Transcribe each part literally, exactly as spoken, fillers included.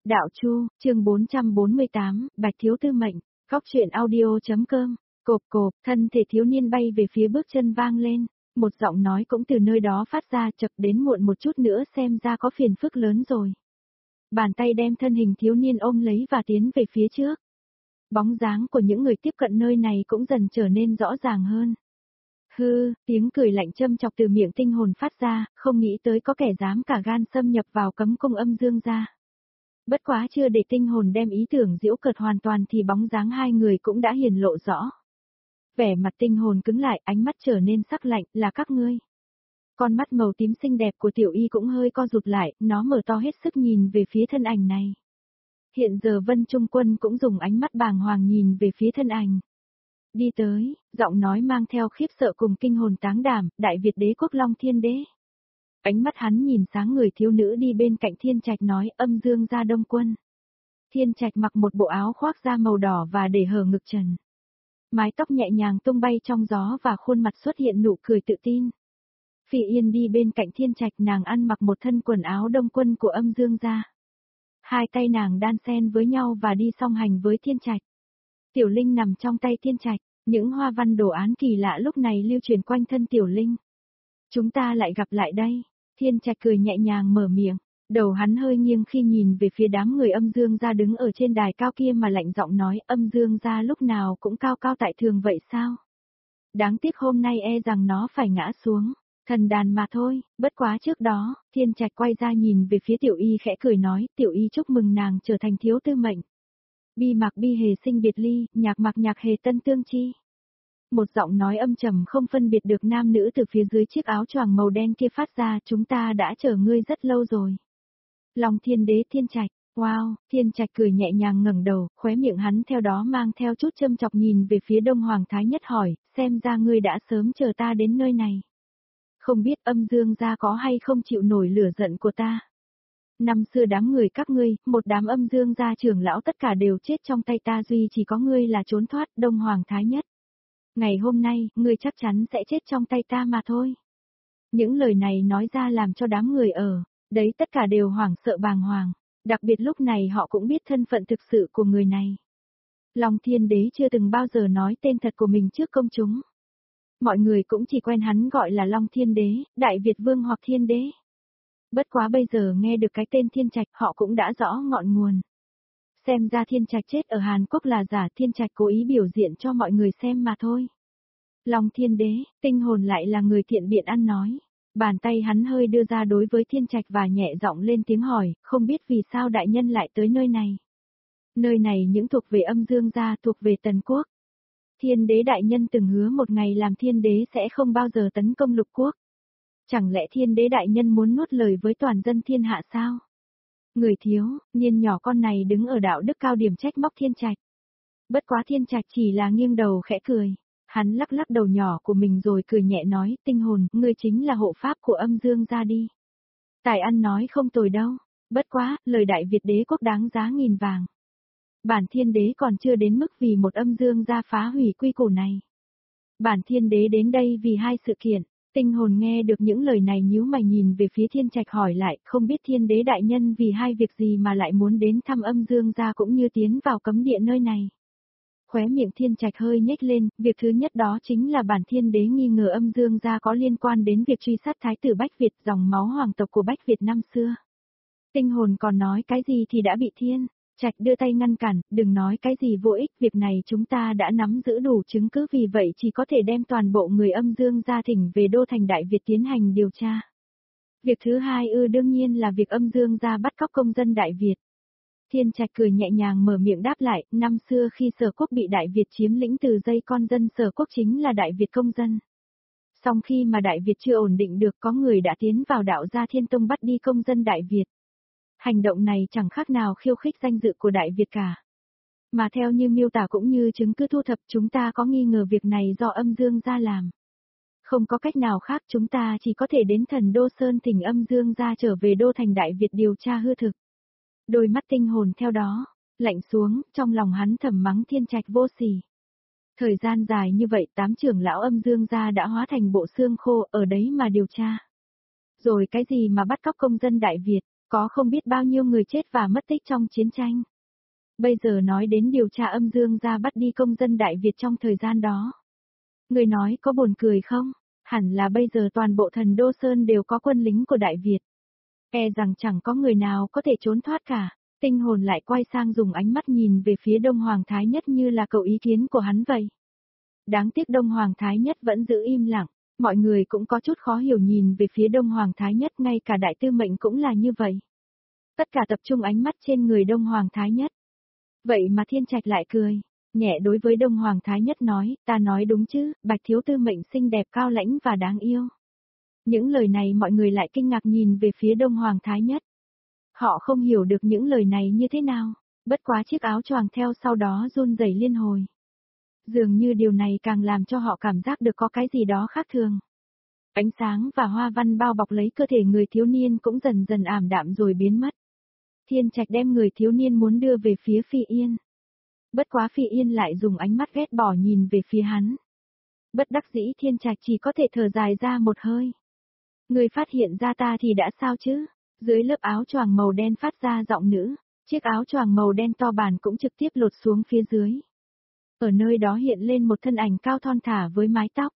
Đạo Chu, chương bốn trăm bốn mươi tám, Bạch Thiếu Tư mệnh, góc truyện audio.com, cộp cộp, thân thể thiếu niên bay về phía bước chân vang lên, một giọng nói cũng từ nơi đó phát ra chập đến muộn một chút nữa xem ra có phiền phức lớn rồi. Bàn tay đem thân hình thiếu niên ôm lấy và tiến về phía trước. Bóng dáng của những người tiếp cận nơi này cũng dần trở nên rõ ràng hơn. Hư, tiếng cười lạnh châm chọc từ miệng tinh hồn phát ra, không nghĩ tới có kẻ dám cả gan xâm nhập vào cấm cung âm dương gia. Bất quá chưa để tinh hồn đem ý tưởng giễu cợt hoàn toàn thì bóng dáng hai người cũng đã hiển lộ rõ. Vẻ mặt tinh hồn cứng lại, ánh mắt trở nên sắc lạnh, là các ngươi. Con mắt màu tím xinh đẹp của tiểu y cũng hơi co rụt lại, nó mở to hết sức nhìn về phía thân ảnh này. Hiện giờ Vân Trung Quân cũng dùng ánh mắt bàng hoàng nhìn về phía thân ảnh. Đi tới, giọng nói mang theo khiếp sợ cùng kinh hồn táng đảm, Đại Việt đế quốc Long Thiên Đế. Ánh mắt hắn nhìn sáng người thiếu nữ đi bên cạnh Thiên Trạch nói âm dương gia Đông Quân. Thiên Trạch mặc một bộ áo khoác da màu đỏ và để hở ngực trần. Mái tóc nhẹ nhàng tung bay trong gió và khuôn mặt xuất hiện nụ cười tự tin. Phi Yên đi bên cạnh Thiên Trạch, nàng ăn mặc một thân quần áo Đông Quân của âm dương gia. Hai tay nàng đan xen với nhau và đi song hành với Thiên Trạch. Tiểu Linh nằm trong tay Thiên Trạch, những hoa văn đồ án kỳ lạ lúc này lưu truyền quanh thân Tiểu Linh. Chúng ta lại gặp lại đây. Thiên Trạch cười nhẹ nhàng mở miệng, đầu hắn hơi nghiêng khi nhìn về phía đám người âm dương gia đứng ở trên đài cao kia mà lạnh giọng nói âm dương gia lúc nào cũng cao cao tại thường vậy sao? Đáng tiếc hôm nay e rằng nó phải ngã xuống, thần đàn mà thôi, bất quá trước đó, Thiên Trạch quay ra nhìn về phía Tiểu Y khẽ cười nói, Tiểu Y chúc mừng nàng trở thành thiếu tư mệnh. Bi mặc bi hề sinh biệt ly, nhạc mặc nhạc hề tân tương chi. Một giọng nói âm trầm không phân biệt được nam nữ từ phía dưới chiếc áo choàng màu đen kia phát ra, chúng ta đã chờ ngươi rất lâu rồi. Long Thiên Đế Thiên Trạch, wow, Thiên Trạch cười nhẹ nhàng ngẩng đầu, khóe miệng hắn theo đó mang theo chút châm chọc nhìn về phía Đông Hoàng Thái Nhất hỏi, xem ra ngươi đã sớm chờ ta đến nơi này. Không biết âm dương gia có hay không chịu nổi lửa giận của ta. Năm xưa đám người các ngươi, một đám âm dương gia trưởng lão tất cả đều chết trong tay ta, duy chỉ có ngươi là trốn thoát, Đông Hoàng Thái Nhất. Ngày hôm nay, ngươi chắc chắn sẽ chết trong tay ta mà thôi. Những lời này nói ra làm cho đám người ở đấy tất cả đều hoảng sợ bàng hoàng, đặc biệt lúc này họ cũng biết thân phận thực sự của người này. Long Thiên Đế chưa từng bao giờ nói tên thật của mình trước công chúng. Mọi người cũng chỉ quen hắn gọi là Long Thiên Đế, Đại Việt Vương hoặc Thiên Đế. Bất quá bây giờ nghe được cái tên Thiên Trạch họ cũng đã rõ ngọn nguồn. Xem ra Thiên Trạch chết ở Hàn Quốc là giả, Thiên Trạch cố ý biểu diễn cho mọi người xem mà thôi. Long Thiên Đế, tinh hồn lại là người thiện biện ăn nói. Bàn tay hắn hơi đưa ra đối với Thiên Trạch và nhẹ giọng lên tiếng hỏi, không biết vì sao đại nhân lại tới nơi này. Nơi này những thuộc về âm dương gia, thuộc về Tần Quốc. Thiên Đế đại nhân từng hứa một ngày làm Thiên Đế sẽ không bao giờ tấn công lục quốc. Chẳng lẽ Thiên Đế đại nhân muốn nuốt lời với toàn dân thiên hạ sao? Người thiếu, niên nhỏ con này đứng ở đạo đức cao điểm trách móc Thiên Trạch. Bất quá Thiên Trạch chỉ là nghiêng đầu khẽ cười. Hắn lắc lắc đầu nhỏ của mình rồi cười nhẹ nói, tinh hồn, ngươi chính là hộ pháp của âm dương gia đi. Tài ăn nói không tồi đâu, bất quá, lời Đại Việt đế quốc đáng giá nghìn vàng. Bản Thiên Đế còn chưa đến mức vì một âm dương gia phá hủy quy củ này. Bản Thiên Đế đến đây vì hai sự kiện. Tinh hồn nghe được những lời này nhíu mày nhìn về phía Thiên Trạch hỏi lại, không biết Thiên Đế đại nhân vì hai việc gì mà lại muốn đến thăm âm dương gia cũng như tiến vào cấm địa nơi này. Khóe miệng Thiên Trạch hơi nhếch lên, việc thứ nhất đó chính là bản Thiên Đế nghi ngờ âm dương gia có liên quan đến việc truy sát thái tử Bách Việt, dòng máu hoàng tộc của Bách Việt năm xưa. Tinh hồn còn nói cái gì thì đã bị Thiên Trạch đưa tay ngăn cản, đừng nói cái gì vô ích, việc này chúng ta đã nắm giữ đủ chứng cứ, vì vậy chỉ có thể đem toàn bộ người âm dương gia thỉnh về đô thành Đại Việt tiến hành điều tra. Việc thứ hai ư đương nhiên là việc âm dương gia bắt cóc công dân Đại Việt. Thiên Trạch cười nhẹ nhàng mở miệng đáp lại, năm xưa khi Sở Quốc bị Đại Việt chiếm lĩnh, từ dây con dân Sở Quốc chính là Đại Việt công dân. Song khi mà Đại Việt chưa ổn định được, có người đã tiến vào đạo gia Thiên Tông bắt đi công dân Đại Việt. Hành động này chẳng khác nào khiêu khích danh dự của Đại Việt cả. Mà theo như miêu tả cũng như chứng cứ thu thập, chúng ta có nghi ngờ việc này do âm dương gia làm. Không có cách nào khác, chúng ta chỉ có thể đến Thần Đô Sơn thỉnh âm dương gia trở về đô thành Đại Việt điều tra hư thực. Đôi mắt tinh hồn theo đó lạnh xuống, trong lòng hắn thầm mắng Thiên Trạch vô sỉ. Thời gian dài như vậy, tám trưởng lão âm dương gia đã hóa thành bộ xương khô ở đấy mà điều tra. Rồi cái gì mà bắt cóc công dân Đại Việt, Có không biết bao nhiêu người chết và mất tích trong chiến tranh. Bây giờ nói đến điều tra âm dương gia bắt đi công dân Đại Việt trong thời gian đó. Người nói có buồn cười không? Hẳn là bây giờ toàn bộ thần Đô Sơn đều có quân lính của Đại Việt. E rằng chẳng có người nào có thể trốn thoát cả. Tinh hồn lại quay sang dùng ánh mắt nhìn về phía Đông Hoàng Thái Nhất như là cầu ý kiến của hắn vậy. Đáng tiếc Đông Hoàng Thái Nhất vẫn giữ im lặng, mọi người cũng có chút khó hiểu nhìn về phía Đông Hoàng Thái Nhất, ngay cả Đại Tư Mệnh cũng là như vậy. Tất cả tập trung ánh mắt trên người Đông Hoàng Thái Nhất. Vậy mà Thiên Trạch lại cười, nhẹ đối với Đông Hoàng Thái Nhất nói, ta nói đúng chứ, Bạch Thiếu Tư Mệnh xinh đẹp cao lãnh và đáng yêu. Những lời này mọi người lại kinh ngạc nhìn về phía Đông Hoàng Thái Nhất. Họ không hiểu được những lời này như thế nào, bất quá chiếc áo choàng theo sau đó run rẩy liên hồi. Dường như điều này càng làm cho họ cảm giác được có cái gì đó khác thường. Ánh sáng và hoa văn bao bọc lấy cơ thể người thiếu niên cũng dần dần ảm đạm rồi biến mất. Thiên Trạch đem người thiếu niên muốn đưa về phía Phi Yên. Bất quá Phi Yên lại dùng ánh mắt ghét bỏ nhìn về phía hắn. Bất đắc dĩ Thiên Trạch chỉ có thể thở dài ra một hơi. Người phát hiện ra ta thì đã sao chứ? Dưới lớp áo choàng màu đen phát ra giọng nữ, chiếc áo choàng màu đen to bản cũng trực tiếp lột xuống phía dưới. Ở nơi đó hiện lên một thân ảnh cao thon thả với mái tóc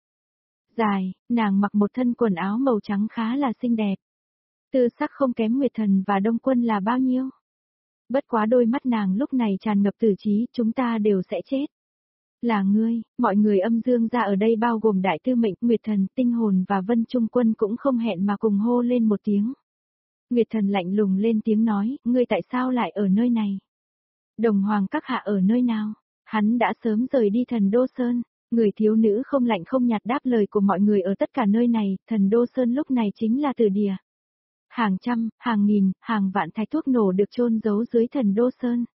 dài, nàng mặc một thân quần áo màu trắng khá là xinh đẹp. Tư sắc không kém Nguyệt Thần và Đông Quân là bao nhiêu. Bất quá đôi mắt nàng lúc này tràn ngập tử trí, chúng ta đều sẽ chết. Là ngươi, mọi người âm dương gia ở đây bao gồm Đại Tư Mệnh, Nguyệt Thần, Tinh Hồn và Vân Trung Quân cũng không hẹn mà cùng hô lên một tiếng. Nguyệt Thần lạnh lùng lên tiếng nói, ngươi tại sao lại ở nơi này? Đồng Hoàng các hạ ở nơi nào? Hắn đã sớm rời đi Thần Đô Sơn. Người thiếu nữ không lạnh không nhạt đáp lời của mọi người ở tất cả nơi này, Thần Đô Sơn lúc này chính là tử địa. Hàng trăm, hàng nghìn, hàng vạn thạch thuốc nổ được chôn giấu dưới Thần Đô Sơn.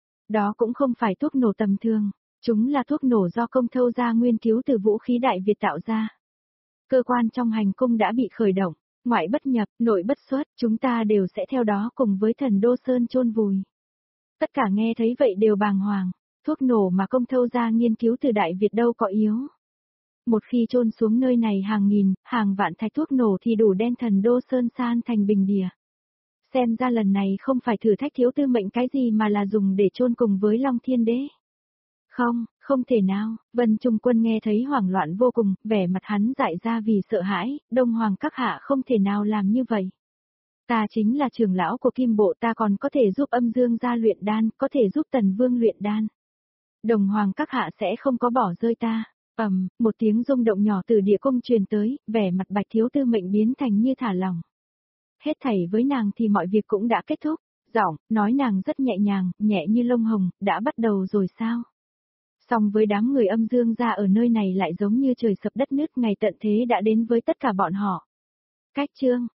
Đó cũng không phải thuốc nổ tầm thường, chúng là thuốc nổ do Công Thâu gia nguyên cứu từ vũ khí Đại Việt tạo ra. Cơ quan trong hành cung đã bị khởi động, ngoại bất nhập, nội bất xuất, chúng ta đều sẽ theo đó cùng với Thần Đô Sơn chôn vùi. Tất cả nghe thấy vậy đều bàng hoàng, thuốc nổ mà Công Thâu gia nghiên cứu từ Đại Việt đâu có yếu. Một khi chôn xuống nơi này hàng nghìn, hàng vạn thạch thuốc nổ thì đủ đen Thần Đô Sơn san thành bình địa. Xem ra lần này không phải thử thách Thiếu Tư Mệnh cái gì mà là dùng để chôn cùng với Long Thiên Đế. Không, không thể nào, Vân Trung Quân nghe thấy hoảng loạn vô cùng, vẻ mặt hắn dại ra vì sợ hãi, Đông Hoàng các hạ không thể nào làm như vậy. Ta chính là trưởng lão của Kim Bộ, ta còn có thể giúp âm dương gia luyện đan, có thể giúp Tần Vương luyện đan. Đồng Hoàng các hạ sẽ không có bỏ rơi ta. Ầm, um, một tiếng rung động nhỏ từ địa cung truyền tới, vẻ mặt Bạch Thiếu Tư Mệnh biến thành như thả lỏng. Hết thảy với nàng thì mọi việc cũng đã kết thúc, giọng, nói nàng rất nhẹ nhàng, nhẹ như lông hồng, đã bắt đầu rồi sao? Song với đám người âm dương gia ở nơi này lại giống như trời sập đất nứt, ngày tận thế đã đến với tất cả bọn họ. Cách chương